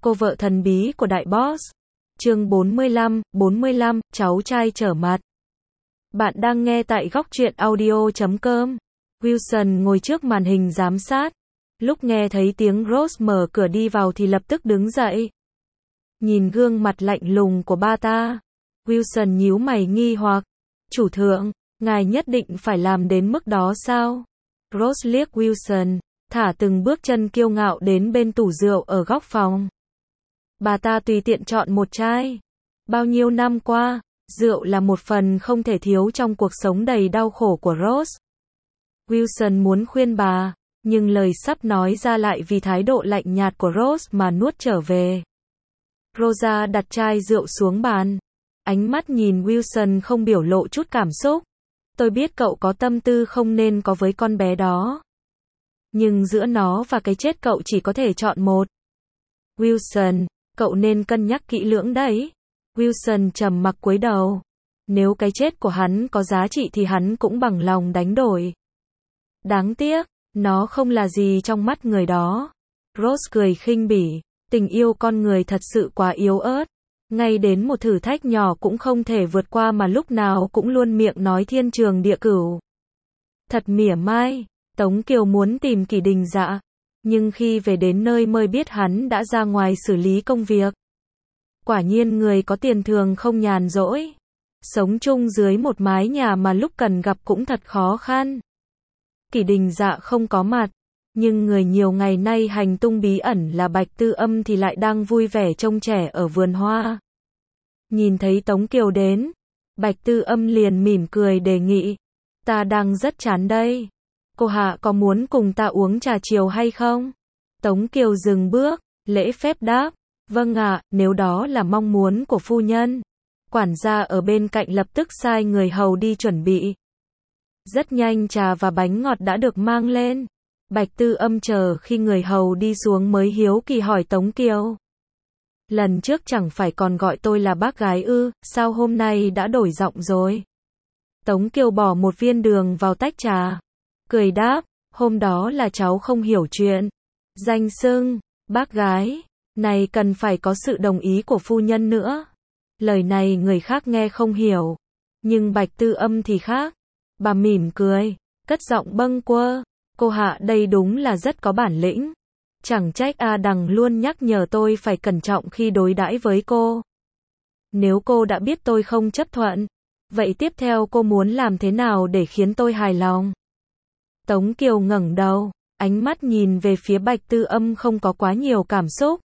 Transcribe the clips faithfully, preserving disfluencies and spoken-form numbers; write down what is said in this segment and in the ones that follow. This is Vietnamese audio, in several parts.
Cô vợ thần bí của đại boss. Chương bốn mươi lăm, bốn mươi lăm, cháu trai trở mặt. Bạn đang nghe tại góc truyện audio chấm com. Wilson ngồi trước màn hình giám sát. Lúc nghe thấy tiếng Rose mở cửa đi vào thì lập tức đứng dậy. Nhìn gương mặt lạnh lùng của ba ta, Wilson nhíu mày nghi hoặc. Chủ thượng, ngài nhất định phải làm đến mức đó sao? Rose liếc Wilson, thả từng bước chân kiêu ngạo đến bên tủ rượu ở góc phòng. Bà ta tùy tiện chọn một chai. Bao nhiêu năm qua, rượu là một phần không thể thiếu trong cuộc sống đầy đau khổ của Rose. Wilson muốn khuyên bà, nhưng lời sắp nói ra lại vì thái độ lạnh nhạt của Rose mà nuốt trở về. Rosa đặt chai rượu xuống bàn. Ánh mắt nhìn Wilson không biểu lộ chút cảm xúc. Tôi biết cậu có tâm tư không nên có với con bé đó. Nhưng giữa nó và cái chết cậu chỉ có thể chọn một. Wilson, cậu nên cân nhắc kỹ lưỡng đấy. Wilson trầm mặc cúi đầu. Nếu cái chết của hắn có giá trị thì hắn cũng bằng lòng đánh đổi. Đáng tiếc, nó không là gì trong mắt người đó. Rose cười khinh bỉ. Tình yêu con người thật sự quá yếu ớt. Ngay đến một thử thách nhỏ cũng không thể vượt qua mà lúc nào cũng luôn miệng nói thiên trường địa cửu. Thật mỉa mai. Tống Kiều muốn tìm Kỷ Đình Dạ. Nhưng khi về đến nơi mới biết hắn đã ra ngoài xử lý công việc. Quả nhiên người có tiền thường không nhàn rỗi. Sống chung dưới một mái nhà mà lúc cần gặp cũng thật khó khăn. Kỷ Đình Dạ không có mặt. Nhưng người nhiều ngày nay hành tung bí ẩn là Bạch Tư Âm thì lại đang vui vẻ trông trẻ ở vườn hoa. Nhìn thấy Tống Kiều đến, Bạch Tư Âm liền mỉm cười đề nghị. Ta đang rất chán đây. Cô Hạ có muốn cùng ta uống trà chiều hay không? Tống Kiều dừng bước, lễ phép đáp. Vâng ạ, nếu đó là mong muốn của phu nhân. Quản gia ở bên cạnh lập tức sai người hầu đi chuẩn bị. Rất nhanh trà và bánh ngọt đã được mang lên. Bạch Tư Âm chờ khi người hầu đi xuống mới hiếu kỳ hỏi Tống Kiều. Lần trước chẳng phải còn gọi tôi là bác gái ư, sao hôm nay đã đổi giọng rồi? Tống Kiều bỏ một viên đường vào tách trà. Cười đáp, hôm đó là cháu không hiểu chuyện. Danh xưng, bác gái, này cần phải có sự đồng ý của phu nhân nữa. Lời này người khác nghe không hiểu. Nhưng Bạch Tư Âm thì khác. Bà mỉm cười, cất giọng bâng quơ. Cô Hạ đây đúng là rất có bản lĩnh. Chẳng trách A Đằng luôn nhắc nhở tôi phải cẩn trọng khi đối đãi với cô. Nếu cô đã biết tôi không chấp thuận, vậy tiếp theo cô muốn làm thế nào để khiến tôi hài lòng? Tống Kiều ngẩng đầu, ánh mắt nhìn về phía Bạch Tư Âm không có quá nhiều cảm xúc.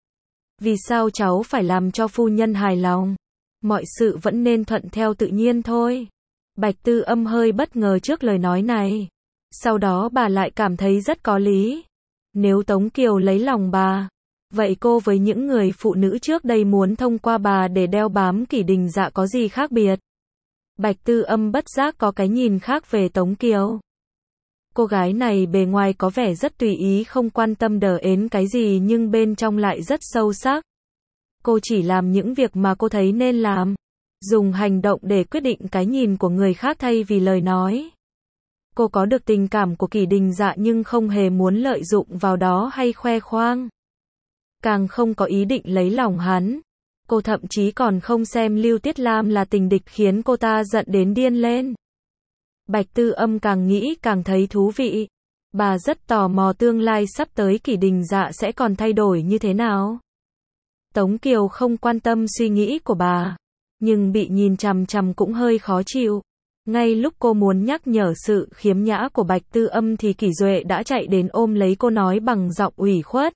Vì sao cháu phải làm cho phu nhân hài lòng? Mọi sự vẫn nên thuận theo tự nhiên thôi. Bạch Tư Âm hơi bất ngờ trước lời nói này. Sau đó bà lại cảm thấy rất có lý. Nếu Tống Kiều lấy lòng bà, vậy cô với những người phụ nữ trước đây muốn thông qua bà để đeo bám Kỷ Đình Dạ có gì khác biệt? Bạch Tư Âm bất giác có cái nhìn khác về Tống Kiều. Cô gái này bề ngoài có vẻ rất tùy ý không quan tâm đờ ến cái gì nhưng bên trong lại rất sâu sắc. Cô chỉ làm những việc mà cô thấy nên làm. Dùng hành động để quyết định cái nhìn của người khác thay vì lời nói. Cô có được tình cảm của Kỷ Đình Dạ nhưng không hề muốn lợi dụng vào đó hay khoe khoang. Càng không có ý định lấy lòng hắn. Cô thậm chí còn không xem Lưu Tiết Lam là tình địch khiến cô ta giận đến điên lên. Bạch Tư Âm càng nghĩ càng thấy thú vị. Bà rất tò mò tương lai sắp tới Kỷ Đình Dạ sẽ còn thay đổi như thế nào. Tống Kiều không quan tâm suy nghĩ của bà. Nhưng bị nhìn chằm chằm cũng hơi khó chịu. Ngay lúc cô muốn nhắc nhở sự khiếm nhã của Bạch Tư Âm thì Kỷ Duệ đã chạy đến ôm lấy cô nói bằng giọng ủy khuất.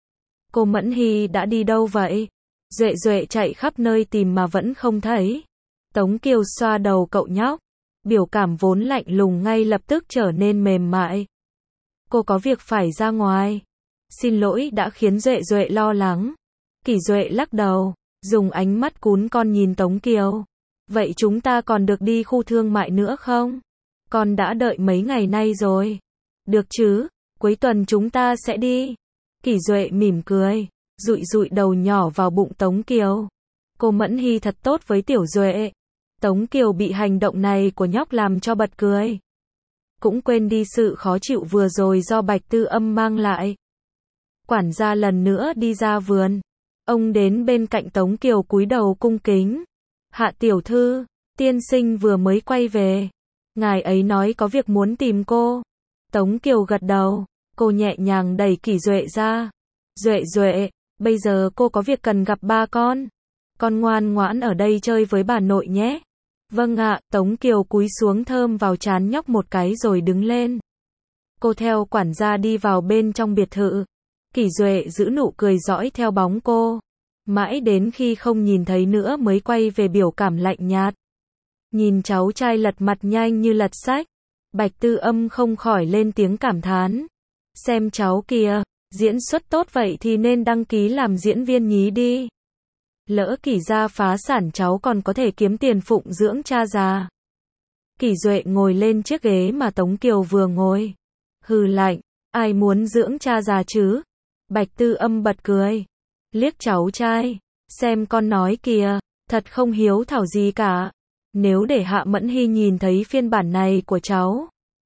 Cô Mẫn Hy đã đi đâu vậy? Duệ Duệ chạy khắp nơi tìm mà vẫn không thấy. Tống Kiều xoa đầu cậu nhóc. Biểu cảm vốn lạnh lùng ngay lập tức trở nên mềm mại. Cô có việc phải ra ngoài. Xin lỗi đã khiến Duệ Duệ lo lắng. Kỷ Duệ lắc đầu, dùng ánh mắt cún con nhìn Tống Kiều. Vậy chúng ta còn được đi khu thương mại nữa không? Con đã đợi mấy ngày nay rồi. Được chứ, cuối tuần chúng ta sẽ đi. Kỷ Duệ mỉm cười, dụi dụi đầu nhỏ vào bụng Tống Kiều. Cô Mẫn Hy thật tốt với Tiểu Duệ. Tống Kiều bị hành động này của nhóc làm cho bật cười. Cũng quên đi sự khó chịu vừa rồi do Bạch Tư Âm mang lại. Quản gia lần nữa đi ra vườn. Ông đến bên cạnh Tống Kiều cúi đầu cung kính. Hạ tiểu thư, tiên sinh vừa mới quay về. Ngài ấy nói có việc muốn tìm cô. Tống Kiều gật đầu, cô nhẹ nhàng đẩy Kỷ Duệ ra. Duệ Duệ, bây giờ cô có việc cần gặp ba con. Con ngoan ngoãn ở đây chơi với bà nội nhé. Vâng ạ, Tống Kiều cúi xuống thơm vào trán nhóc một cái rồi đứng lên. Cô theo quản gia đi vào bên trong biệt thự. Kỷ Duệ giữ nụ cười dõi theo bóng cô. Mãi đến khi không nhìn thấy nữa mới quay về biểu cảm lạnh nhạt. Nhìn cháu trai lật mặt nhanh như lật sách. Bạch Tư Âm không khỏi lên tiếng cảm thán. Xem cháu kìa, diễn xuất tốt vậy thì nên đăng ký làm diễn viên nhí đi. Lỡ Kỷ gia phá sản cháu còn có thể kiếm tiền phụng dưỡng cha già. Kỷ Duệ ngồi lên chiếc ghế mà Tống Kiều vừa ngồi. Hừ lạnh, ai muốn dưỡng cha già chứ? Bạch Tư Âm bật cười. Liếc cháu trai, xem con nói kìa, thật không hiếu thảo gì cả. Nếu để Hạ Mẫn Hy nhìn thấy phiên bản này của cháu,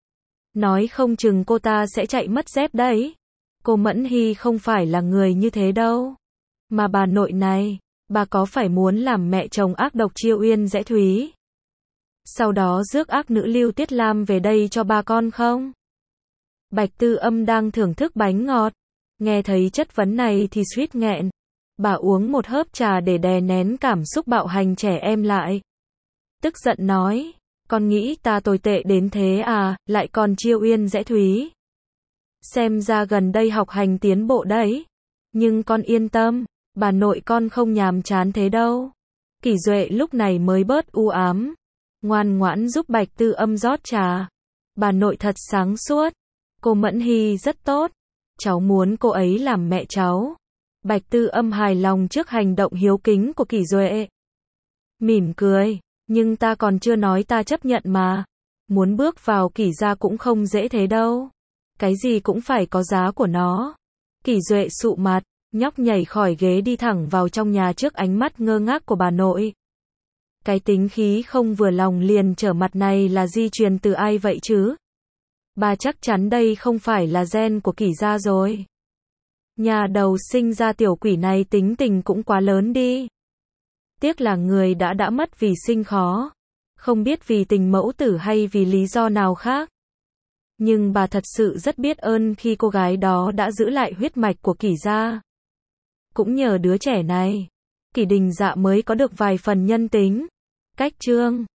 nói không chừng cô ta sẽ chạy mất dép đấy. Cô Mẫn Hy không phải là người như thế đâu. Mà bà nội này, bà có phải muốn làm mẹ chồng ác độc Chiêu Uyên Dễ Thúy, sau đó rước ác nữ Lưu Tiết Lam về đây cho ba con không? Bạch Tư Âm đang thưởng thức bánh ngọt, nghe thấy chất vấn này thì suýt nghẹn. Bà uống một hớp trà để đè nén cảm xúc bạo hành trẻ em lại. Tức giận nói, con nghĩ ta tồi tệ đến thế à, lại còn Chiêu Uyên Dễ Thúy. Xem ra gần đây học hành tiến bộ đấy. Nhưng con yên tâm, bà nội con không nhàm chán thế đâu. Kỷ Duệ lúc này mới bớt u ám, ngoan ngoãn giúp Bạch Tư Âm rót trà. Bà nội thật sáng suốt. Cô Mẫn Hy rất tốt. Cháu muốn cô ấy làm mẹ cháu. Bạch Tư Âm hài lòng trước hành động hiếu kính của Kỷ Duệ. Mỉm cười, nhưng ta còn chưa nói ta chấp nhận mà. Muốn bước vào Kỷ gia cũng không dễ thế đâu. Cái gì cũng phải có giá của nó. Kỷ Duệ sụ mặt, nhóc nhảy khỏi ghế đi thẳng vào trong nhà trước ánh mắt ngơ ngác của bà nội. Cái tính khí không vừa lòng liền trở mặt này là di truyền từ ai vậy chứ? Bà chắc chắn đây không phải là gen của Kỷ gia rồi. Nhà đầu sinh ra tiểu quỷ này tính tình cũng quá lớn đi. Tiếc là người đã đã mất vì sinh khó. Không biết vì tình mẫu tử hay vì lý do nào khác. Nhưng bà thật sự rất biết ơn khi cô gái đó đã giữ lại huyết mạch của Kỷ gia. Cũng nhờ đứa trẻ này, Kỷ Đình Dạ mới có được vài phần nhân tính. Cách chương